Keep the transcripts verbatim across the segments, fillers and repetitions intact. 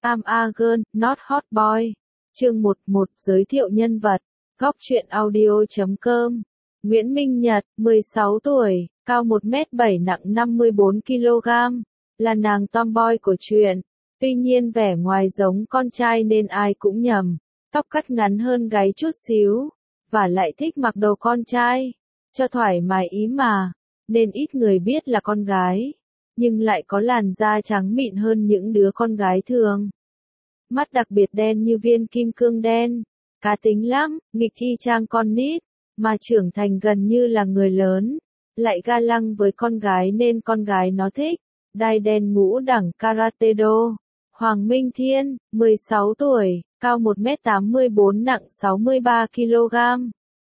I'm a girl, not hot boy. Chương mười một giới thiệu nhân vật. Góc truyện audio chấm com. Nguyễn Minh Nhật, mười sáu tuổi, cao một mét bảy nặng năm mươi bốn ki lô gam, là nàng tomboy của truyện. Tuy nhiên vẻ ngoài giống con trai nên ai cũng nhầm. Tóc cắt ngắn hơn gáy chút xíu, và lại thích mặc đồ con trai, cho thoải mái ý mà, nên ít người biết là con gái, nhưng lại có làn da trắng mịn hơn những đứa con gái thường. Mắt đặc biệt đen như viên kim cương đen, cá tính lắm, nghịch y chang con nít, mà trưởng thành gần như là người lớn, lại ga lăng với con gái nên con gái nó thích. Đai đen ngũ đẳng karate do. Hoàng Minh Thiên, mười sáu tuổi, cao một mét tám mươi bốn nặng sáu mươi ba ki lô gam.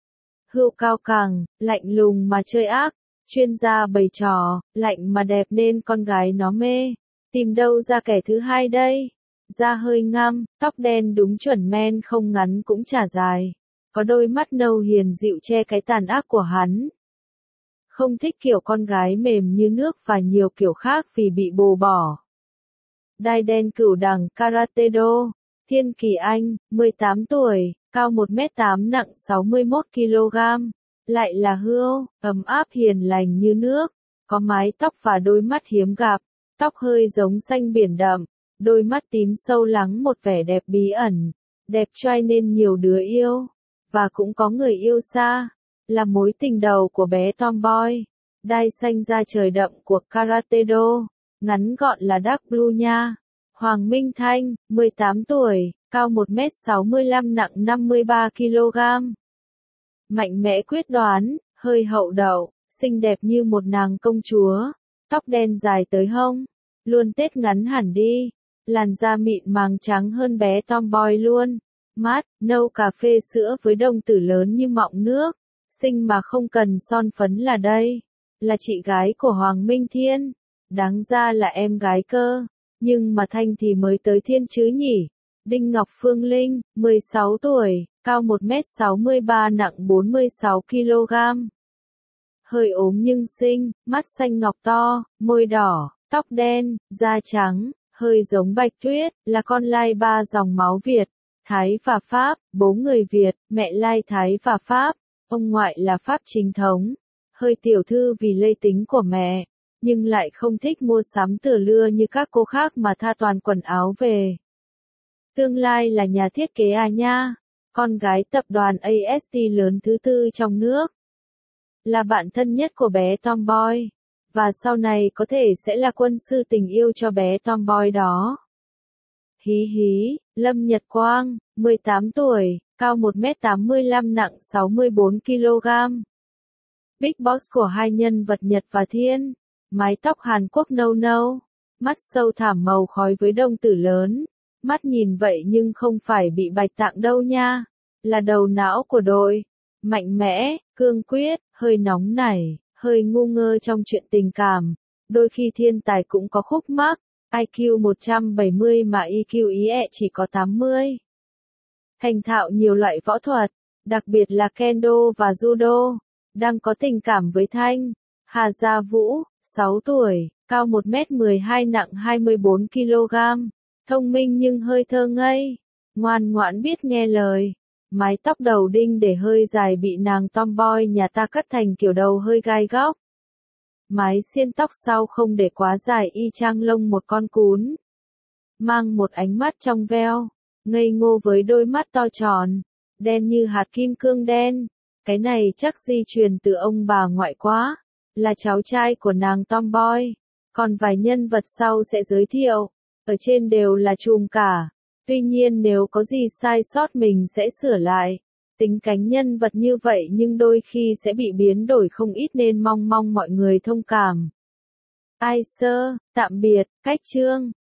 Hữu cao cẳng, lạnh lùng mà chơi ác, chuyên gia bày trò, lạnh mà đẹp nên con gái nó mê. Tìm đâu ra kẻ thứ hai đây? Da hơi ngăm, tóc đen đúng chuẩn men không ngắn cũng chả dài. Có đôi mắt nâu hiền dịu che cái tàn ác của hắn. Không thích kiểu con gái mềm như nước và nhiều kiểu khác vì bị bồ bỏ. Đai đen cửu đẳng karate do. Thiên Kỳ Anh, mười tám tuổi, cao một mét tám nặng sáu mươi mốt ki lô gam. Lại là Hươu, ấm áp hiền lành như nước. Có mái tóc và đôi mắt hiếm gặp. Tóc hơi giống xanh biển đậm. Đôi mắt tím sâu lắng một vẻ đẹp bí ẩn. Đẹp trai nên nhiều đứa yêu. Và cũng có người yêu xa. Là mối tình đầu của bé tomboy. Đai xanh da trời đậm của karate do. Ngắn gọn là dark blue nha. Hoàng Minh Thanh, mười tám tuổi, cao một mét sáu mươi lăm nặng năm mươi ba ki lô gam. Mạnh mẽ quyết đoán, hơi hậu đậu, xinh đẹp như một nàng công chúa. Tóc đen dài tới hông, luôn tết ngắn hẳn đi. Làn da mịn màng trắng hơn bé tomboy luôn. Mát, nâu cà phê sữa với đồng tử lớn như mọng nước. Xinh mà không cần son phấn là đây. Là chị gái của Hoàng Minh Thiên. Đáng ra là em gái cơ. Nhưng mà Thanh thì mới tới Thiên chứ nhỉ. Đinh Ngọc Phương Linh, mười sáu tuổi, cao một mét sáu mươi ba nặng bốn mươi sáu ki lô gam. Hơi ốm nhưng xinh, mắt xanh ngọc to, môi đỏ, tóc đen, da trắng, hơi giống Bạch Tuyết, là con lai ba dòng máu Việt, Thái và Pháp, bố người Việt, mẹ lai Thái và Pháp, ông ngoại là Pháp chính thống. Hơi tiểu thư vì lây tính của mẹ, nhưng lại không thích mua sắm từa lưa như các cô khác mà tha toàn quần áo về. Tương lai là nhà thiết kế à nha, con gái tập đoàn a ét tê lớn thứ tư trong nước. Là bạn thân nhất của bé tomboy, và sau này có thể sẽ là quân sư tình yêu cho bé tomboy đó. Hí hí, Lâm Nhật Quang, mười tám tuổi, cao một mét tám mươi lăm nặng sáu mươi bốn ki lô gam. Big Boss của hai nhân vật Nhật và Thiên. Mái tóc Hàn Quốc nâu nâu, mắt sâu thẳm màu khói với đồng tử lớn. Mắt nhìn vậy nhưng không phải bị bạch tạng đâu nha, là đầu não của đội. Mạnh mẽ, cương quyết, hơi nóng nảy, hơi ngu ngơ trong chuyện tình cảm. Đôi khi thiên tài cũng có khúc mắc, i kiu một trăm bảy mươi mà i kiu ý ẹ chỉ có tám mươi. Thành thạo nhiều loại võ thuật, đặc biệt là kendo và judo. Đang có tình cảm với Thanh. Hà Gia Vũ, sáu tuổi, cao một mét mười hai nặng hai mươi bốn ki lô gam. Thông minh nhưng hơi thơ ngây. Ngoan ngoãn biết nghe lời. Mái tóc đầu đinh để hơi dài bị nàng tomboy nhà ta cắt thành kiểu đầu hơi gai góc. Mái xiên tóc sau không để quá dài y chang lông một con cún. Mang một ánh mắt trong veo. Ngây ngô với đôi mắt to tròn. Đen như hạt kim cương đen. Cái này chắc di truyền từ ông bà ngoại quá. Là cháu trai của nàng tomboy. Còn vài nhân vật sau sẽ giới thiệu. Ở trên đều là chùm cả. Tuy nhiên nếu có gì sai sót mình sẽ sửa lại. Tính cánh nhân vật như vậy nhưng đôi khi sẽ bị biến đổi không ít nên mong mong mọi người thông cảm. Ai sơ, tạm biệt, cách chương.